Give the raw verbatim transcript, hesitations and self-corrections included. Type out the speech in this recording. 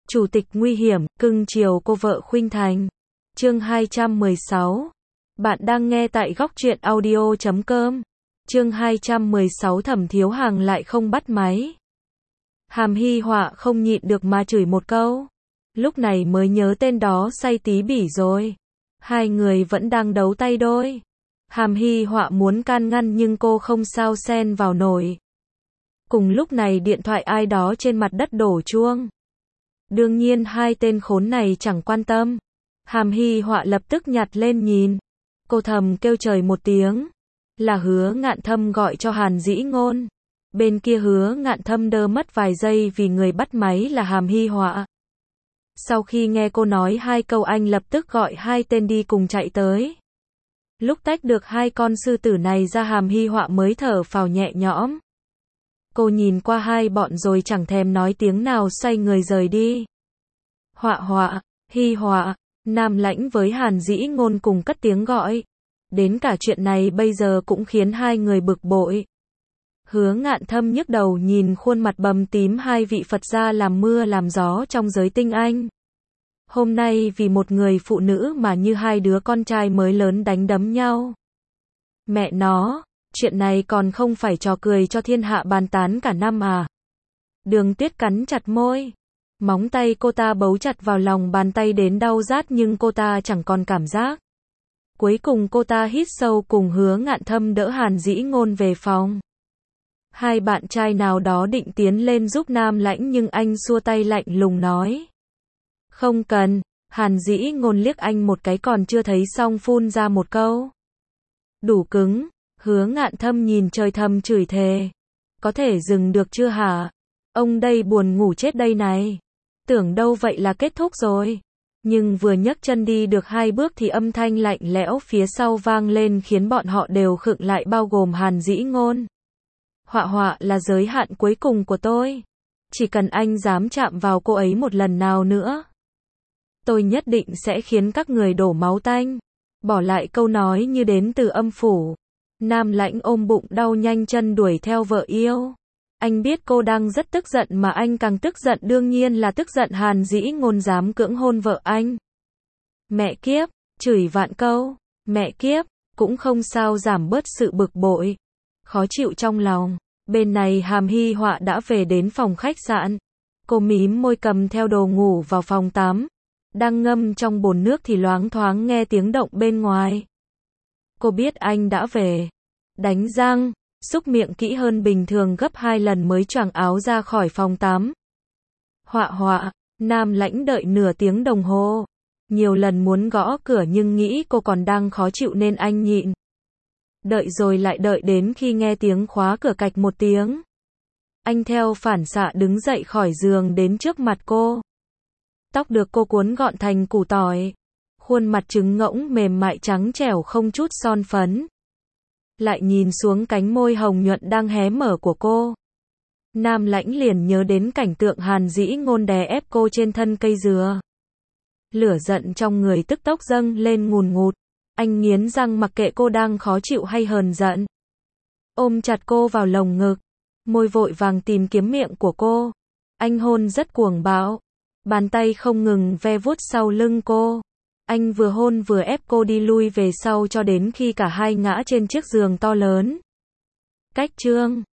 Chủ tịch nguy hiểm, cưng chiều cô vợ khuynh thành. Chương hai trăm mười sáu. Bạn đang nghe tại góc truyện audio chấm com. Chương hai trăm mười sáu Thẩm Thiếu Hàng lại không bắt máy. Hàm Hy Họa không nhịn được mà chửi một câu. Lúc này mới nhớ tên đó say tí bỉ rồi. Hai người vẫn đang đấu tay đôi. Hàm Hy Họa muốn can ngăn nhưng cô không sao xen vào nổi. Cùng lúc này điện thoại ai đó trên mặt đất đổ chuông. Đương nhiên hai tên khốn này chẳng quan tâm. Hàm Hy Họa lập tức nhặt lên nhìn. Cô thầm kêu trời một tiếng. Là Hứa Ngạn Thâm gọi cho Hàn Dĩ Ngôn. Bên kia Hứa Ngạn Thâm đơ mất vài giây vì người bắt máy là Hàm Hy Họa. Sau khi nghe cô nói hai câu anh lập tức gọi hai tên đi cùng chạy tới. Lúc tách được hai con sư tử này ra Hàm Hy Họa mới thở phào nhẹ nhõm. Cô nhìn qua hai bọn rồi chẳng thèm nói tiếng nào xoay người rời đi. Họa Họa, Hy Họa, Nam Lãnh với Hàn Dĩ Ngôn cùng cất tiếng gọi. Đến cả chuyện này bây giờ cũng khiến hai người bực bội. Hứa Ngạn Thâm nhức đầu nhìn khuôn mặt bầm tím hai vị Phật gia làm mưa làm gió trong giới tinh anh. Hôm nay vì một người phụ nữ mà như hai đứa con trai mới lớn đánh đấm nhau. Mẹ nó, chuyện này còn không phải trò cười cho thiên hạ bàn tán cả năm à. Đường Tuyết cắn chặt môi. Móng tay cô ta bấu chặt vào lòng bàn tay đến đau rát nhưng cô ta chẳng còn cảm giác. Cuối cùng cô ta hít sâu cùng Hứa Ngạn Thâm đỡ Hàn Dĩ Ngôn về phòng. Hai bạn trai nào đó định tiến lên giúp Nam Lãnh nhưng anh xua tay lạnh lùng nói. Không cần. Hàn Dĩ Ngôn liếc anh một cái còn chưa thấy xong phun ra một câu. Đủ cứng. Hứa Ngạn Thâm nhìn trời thầm chửi thề. Có thể dừng được chưa hả? Ông đây buồn ngủ chết đây này. Tưởng đâu vậy là kết thúc rồi. Nhưng vừa nhấc chân đi được hai bước thì âm thanh lạnh lẽo phía sau vang lên khiến bọn họ đều khựng lại bao gồm Hàn Dĩ Ngôn. Họa Họa là giới hạn cuối cùng của tôi. Chỉ cần anh dám chạm vào cô ấy một lần nào nữa. Tôi nhất định sẽ khiến các người đổ máu tanh. Bỏ lại câu nói như đến từ âm phủ. Nam Lãnh ôm bụng đau nhanh chân đuổi theo vợ yêu. Anh biết cô đang rất tức giận mà anh càng tức giận đương nhiên là tức giận Hàn Dĩ Ngôn dám cưỡng hôn vợ anh. Mẹ kiếp, chửi vạn câu, mẹ kiếp, cũng không sao giảm bớt sự bực bội, khó chịu trong lòng. Bên này Hàm Hy Họa đã về đến phòng khách sạn. Cô mím môi cầm theo đồ ngủ vào phòng tắm. Đang ngâm trong bồn nước thì loáng thoáng nghe tiếng động bên ngoài. Cô biết anh đã về. Đánh răng, xúc miệng kỹ hơn bình thường gấp hai lần mới choàng áo ra khỏi phòng tắm. Họa Họa, Nam Lãnh đợi nửa tiếng đồng hồ. Nhiều lần muốn gõ cửa nhưng nghĩ cô còn đang khó chịu nên anh nhịn. Đợi rồi lại đợi đến khi nghe tiếng khóa cửa cạch một tiếng. Anh theo phản xạ đứng dậy khỏi giường đến trước mặt cô. Tóc được cô cuốn gọn thành củ tỏi. Khuôn mặt trứng ngỗng mềm mại trắng trẻo không chút son phấn. Lại nhìn xuống cánh môi hồng nhuận đang hé mở của cô. Nam Lãnh liền nhớ đến cảnh tượng Hàn Dĩ Ngôn đè ép cô trên thân cây dừa. Lửa giận trong người tức tốc dâng lên ngùn ngụt. Anh nghiến răng mặc kệ cô đang khó chịu hay hờn giận. Ôm chặt cô vào lồng ngực. Môi vội vàng tìm kiếm miệng của cô. Anh hôn rất cuồng bạo. Bàn tay không ngừng ve vuốt sau lưng cô. Anh vừa hôn vừa ép cô đi lui về sau cho đến khi cả hai ngã trên chiếc giường to lớn. Cách chương